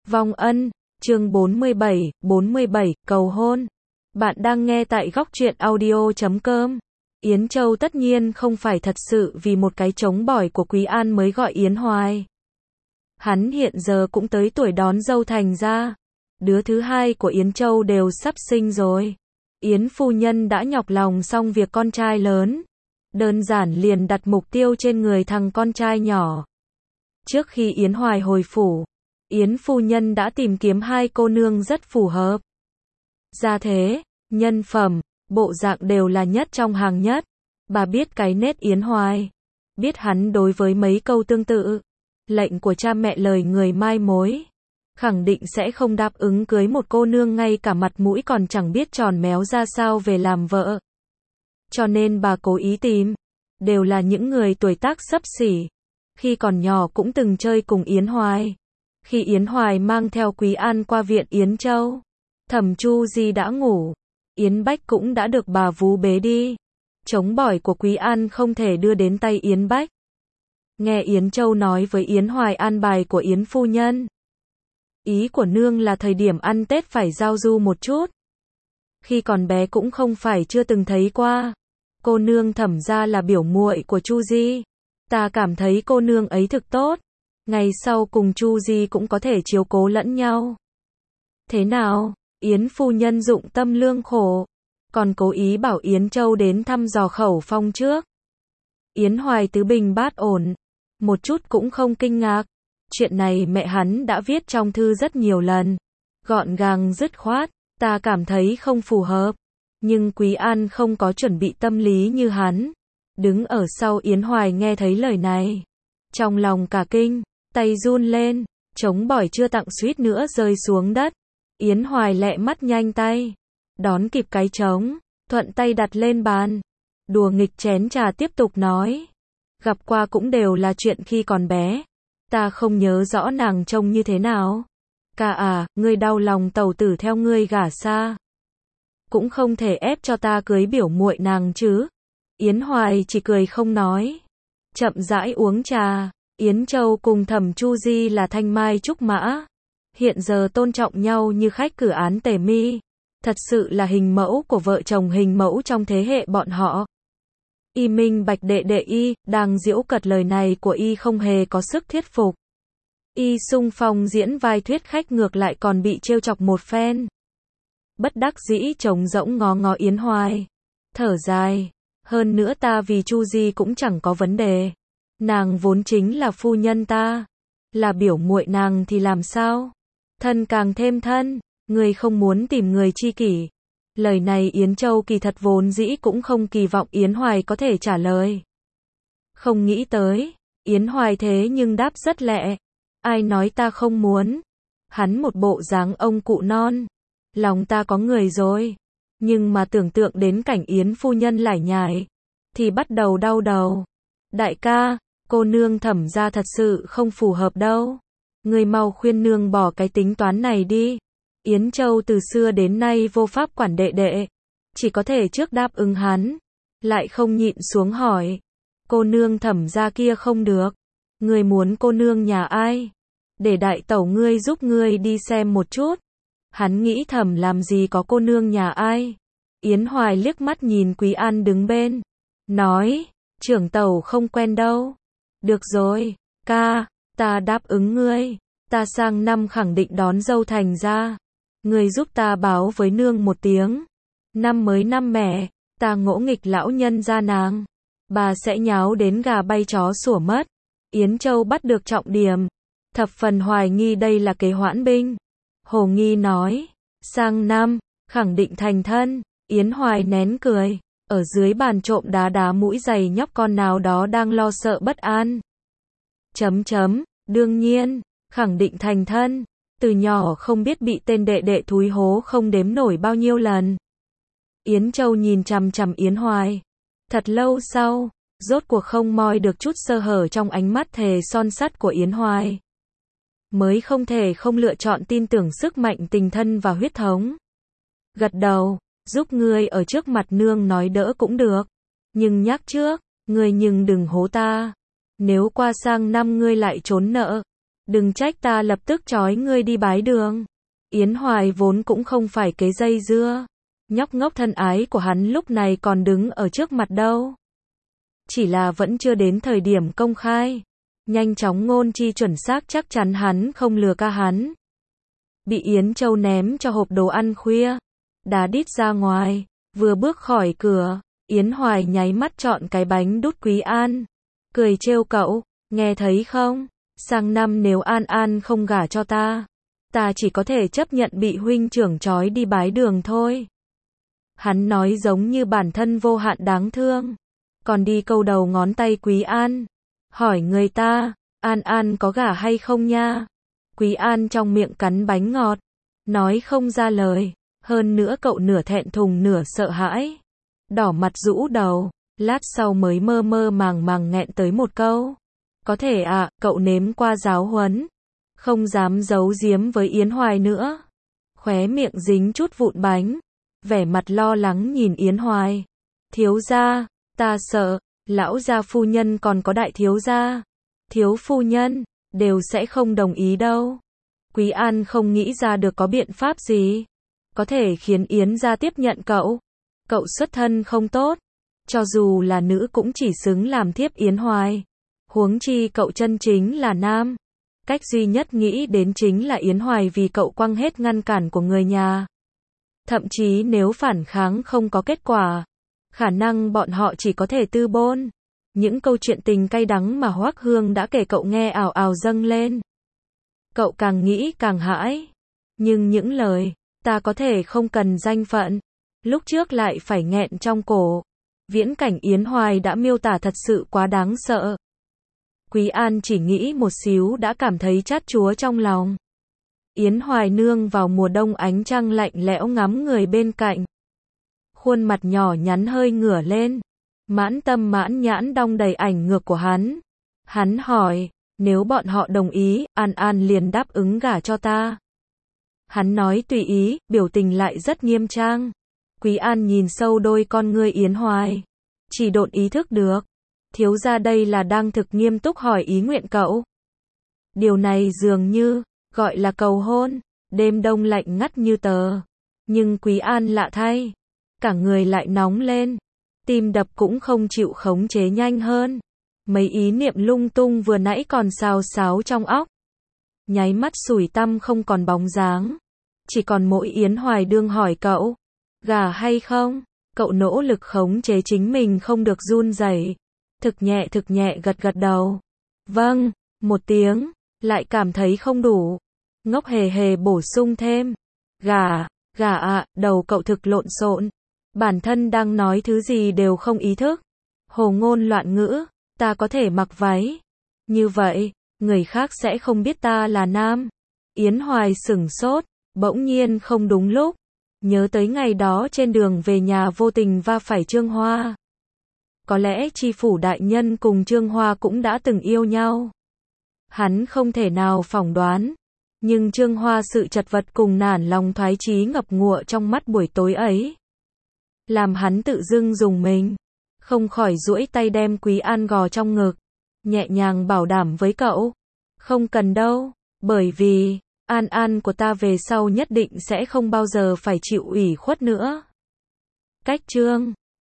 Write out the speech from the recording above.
Vong ân, chương 47, cầu hôn. Bạn đang nghe tại góc truyện audio.com. Yến Châu tất nhiên không phải thật sự vì một cái trống bỏi của Quý An mới gọi Yến Hoài. Hắn hiện giờ cũng tới tuổi đón dâu thành ra. Đứa thứ hai của Yến Châu đều sắp sinh rồi. Yến phu nhân đã nhọc lòng xong việc con trai lớn. Đơn giản liền đặt mục tiêu trên người thằng con trai nhỏ. Trước khi Yến Hoài hồi phủ, Yến phu nhân đã tìm kiếm hai cô nương rất phù hợp. Gia thế, nhân phẩm, bộ dạng đều là nhất trong hàng nhất. Bà biết cái nết Yến Hoài, biết hắn đối với mấy câu tương tự, lệnh của cha mẹ lời người mai mối, khẳng định sẽ không đáp ứng cưới một cô nương ngay cả mặt mũi còn chẳng biết tròn méo ra sao về làm vợ. Cho nên bà cố ý tìm, đều là những người tuổi tác xấp xỉ, khi còn nhỏ cũng từng chơi cùng Yến Hoài. Khi Yến Hoài mang theo Quý An qua viện Yến Châu, Thẩm Chu Di đã ngủ, Yến Bách cũng đã được bà vú bế đi. Trống bỏi của Quý An không thể đưa đến tay Yến Bách. Nghe Yến Châu nói với Yến Hoài an bài của Yến phu nhân. Ý của nương là thời điểm ăn Tết phải giao du một chút. Khi còn bé cũng không phải chưa từng thấy qua. Cô nương Thẩm gia là biểu muội của Chu Di. Ta cảm thấy cô nương ấy thực tốt. Ngày sau cùng Chu Di cũng có thể chiếu cố lẫn nhau. Thế nào? Yến phu nhân dụng tâm lương khổ, còn cố ý bảo Yến Châu đến thăm dò khẩu phong trước. Yến Hoài tứ bình bát ổn, một chút cũng không kinh ngạc. Chuyện này mẹ hắn đã viết trong thư rất nhiều lần, gọn gàng dứt khoát, ta cảm thấy không phù hợp. Nhưng Quý An không có chuẩn bị tâm lý như hắn. Đứng ở sau Yến Hoài nghe thấy lời này, trong lòng cả kinh, tay run lên, trống bỏi chưa tặng suýt nữa rơi xuống đất. Yến Hoài lẹ mắt nhanh tay, đón kịp cái trống, thuận tay đặt lên bàn. Đùa nghịch chén trà tiếp tục nói, gặp qua cũng đều là chuyện khi còn bé, ta không nhớ rõ nàng trông như thế nào. Ca à, ngươi đau lòng tẩu tử theo ngươi gả xa, cũng không thể ép cho ta cưới biểu muội nàng chứ. Yến Hoài chỉ cười không nói, chậm rãi uống trà. Yến Châu cùng Thẩm Chu Di là thanh mai trúc mã, hiện giờ tôn trọng nhau như khách cử án tề mi, thật sự là hình mẫu của vợ chồng hình mẫu trong thế hệ bọn họ. Y minh bạch đệ đệ y, đang giễu cợt lời này của y không hề có sức thuyết phục. Y xung phong diễn vai thuyết khách ngược lại còn bị trêu chọc một phen. Bất đắc dĩ trống rỗng ngó ngó Yến Hoài, thở dài, hơn nữa ta vì Chu Di cũng chẳng có vấn đề. Nàng vốn chính là phu nhân ta, là biểu muội nàng thì làm sao? Thân càng thêm thân, người không muốn tìm người tri kỷ. Lời này Yến Châu kỳ thật vốn dĩ cũng không kỳ vọng Yến Hoài có thể trả lời. Không nghĩ tới, Yến Hoài thế nhưng đáp rất lẹ. Ai nói ta không muốn? Hắn một bộ dáng ông cụ non. Lòng ta có người rồi. Nhưng mà tưởng tượng đến cảnh Yến phu nhân lải nhải, thì bắt đầu đau đầu. Đại ca, cô nương Thẩm gia thật sự không phù hợp đâu. Người mau khuyên nương bỏ cái tính toán này đi. Yến Châu từ xưa đến nay vô pháp quản đệ đệ, chỉ có thể trước đáp ứng hắn, lại không nhịn xuống hỏi. Cô nương Thẩm gia kia không được. Người muốn cô nương nhà ai? Để đại tẩu ngươi giúp ngươi đi xem một chút. Hắn nghĩ thầm làm gì có cô nương nhà ai. Yến Hoài liếc mắt nhìn Quý An đứng bên, nói, trưởng tẩu không quen đâu. Được rồi, ca, ta đáp ứng ngươi. Ta sang năm khẳng định đón dâu thành ra. Ngươi giúp ta báo với nương một tiếng. Năm mới năm mẹ, ta ngỗ nghịch lão nhân gia nàng, bà sẽ nháo đến gà bay chó sủa mất. Yến Châu bắt được trọng điểm, thập phần hoài nghi đây là kế hoãn binh. Hồ nghi nói, sang năm, khẳng định thành thân. Yến Hoài nén cười, ở dưới bàn trộm đá đá mũi giày nhóc con nào đó đang lo sợ bất an. Đương nhiên, khẳng định thành thân. Từ nhỏ không biết bị tên đệ đệ thúi hố không đếm nổi bao nhiêu lần. Yến Châu nhìn chằm chằm Yến Hoài. Thật lâu sau, rốt cuộc không moi được chút sơ hở trong ánh mắt thề son sắt của Yến Hoài. Mới không thể không lựa chọn tin tưởng sức mạnh tình thân và huyết thống. Gật đầu, giúp ngươi ở trước mặt nương nói đỡ cũng được. Nhưng nhắc trước, ngươi nhưng đừng hố ta. Nếu qua sang năm ngươi lại trốn nợ, Đừng trách ta lập tức trói ngươi đi bái đường. Yến Hoài vốn cũng không phải kế dây dưa. Nhóc ngốc thân ái của hắn lúc này còn đứng ở trước mặt đâu. Chỉ là vẫn chưa đến thời điểm công khai. Nhanh chóng ngôn chi chuẩn xác chắc chắn hắn không lừa ca hắn. Bị Yến Châu ném cho hộp đồ ăn khuya. Đá đít ra ngoài. Vừa bước khỏi cửa, Yến Hoài nháy mắt chọn cái bánh đút Quý An. Cười trêu cậu, nghe thấy không? Sang năm nếu An An không gả cho ta chỉ có thể chấp nhận bị huynh trưởng trói đi bái đường thôi. Hắn nói giống như bản thân vô hạn đáng thương. Còn đi câu đầu ngón tay Quý An. Hỏi người ta, An An có gả hay không nha? Quý An trong miệng cắn bánh ngọt. Nói không ra lời. Hơn nữa cậu nửa thẹn thùng nửa sợ hãi. Đỏ mặt rũ đầu. Lát sau mới mơ mơ màng màng nghẹn tới một câu. Có thể ạ, cậu nếm qua giáo huấn. Không dám giấu giếm với Yến Hoài nữa. Khóe miệng dính chút vụn bánh. Vẻ mặt lo lắng nhìn Yến Hoài. Thiếu gia, ta sợ, lão gia phu nhân còn có đại thiếu gia. Thiếu phu nhân, đều sẽ không đồng ý đâu. Quý An không nghĩ ra được có biện pháp gì. Có thể khiến Yến gia tiếp nhận cậu. Cậu xuất thân không tốt. Cho dù là nữ cũng chỉ xứng làm thiếp Yến Hoài. Huống chi cậu chân chính là nam. Cách duy nhất nghĩ đến chính là Yến Hoài vì cậu quăng hết ngăn cản của người nhà. Thậm chí nếu phản kháng không có kết quả, khả năng bọn họ chỉ có thể tư bôn. Những câu chuyện tình cay đắng mà Hoắc Hương đã kể cậu nghe ào ào dâng lên. Cậu càng nghĩ càng hãi. Nhưng những lời, ta có thể không cần danh phận, lúc trước lại phải nghẹn trong cổ. Viễn cảnh Yến Hoài đã miêu tả thật sự quá đáng sợ. Quý An chỉ nghĩ một xíu đã cảm thấy chát chúa trong lòng. Yến Hoài nương vào mùa đông ánh trăng lạnh lẽo ngắm người bên cạnh. Khuôn mặt nhỏ nhắn hơi ngửa lên. Mãn tâm mãn nhãn đong đầy ảnh ngược của hắn. Hắn hỏi, nếu bọn họ đồng ý, An An liền đáp ứng gả cho ta. Hắn nói tùy ý, biểu tình lại rất nghiêm trang. Quý An nhìn sâu đôi con ngươi Yến Hoài. Chỉ độn ý thức được. Thiếu gia đây là đang thực nghiêm túc hỏi ý nguyện cậu. Điều này dường như, gọi là cầu hôn. Đêm đông lạnh ngắt như tờ. Nhưng Quý An lạ thay. Cả người lại nóng lên. Tim đập cũng không chịu khống chế nhanh hơn. Mấy ý niệm lung tung vừa nãy còn xào xáo trong óc. Nháy mắt sủi tăm không còn bóng dáng. Chỉ còn mỗi Yến Hoài đương hỏi cậu. Gả hay không? Cậu nỗ lực khống chế chính mình không được run rẩy. Thực nhẹ gật gật đầu. Vâng, một tiếng. Lại cảm thấy không đủ. Ngốc hề hề bổ sung thêm. Gả ạ, đầu cậu thực lộn xộn. Bản thân đang nói thứ gì đều không ý thức. Hồ ngôn loạn ngữ, ta có thể mặc váy. Như vậy, người khác sẽ không biết ta là nam. Yến Hoài sửng sốt, bỗng nhiên không đúng lúc. Nhớ tới ngày đó trên đường về nhà vô tình va phải Trương Hoa. Có lẽ tri phủ đại nhân cùng Trương Hoa cũng đã từng yêu nhau. Hắn không thể nào phỏng đoán. Nhưng Trương Hoa sự chật vật cùng nản lòng thoái chí ngập ngụa trong mắt buổi tối ấy. Làm hắn tự dưng dùng mình. Không khỏi duỗi tay đem Quý An gò trong ngực. Nhẹ nhàng bảo đảm với cậu. Không cần đâu. Bởi vì, An An của ta về sau nhất định sẽ không bao giờ phải chịu ủy khuất nữa. Cách chương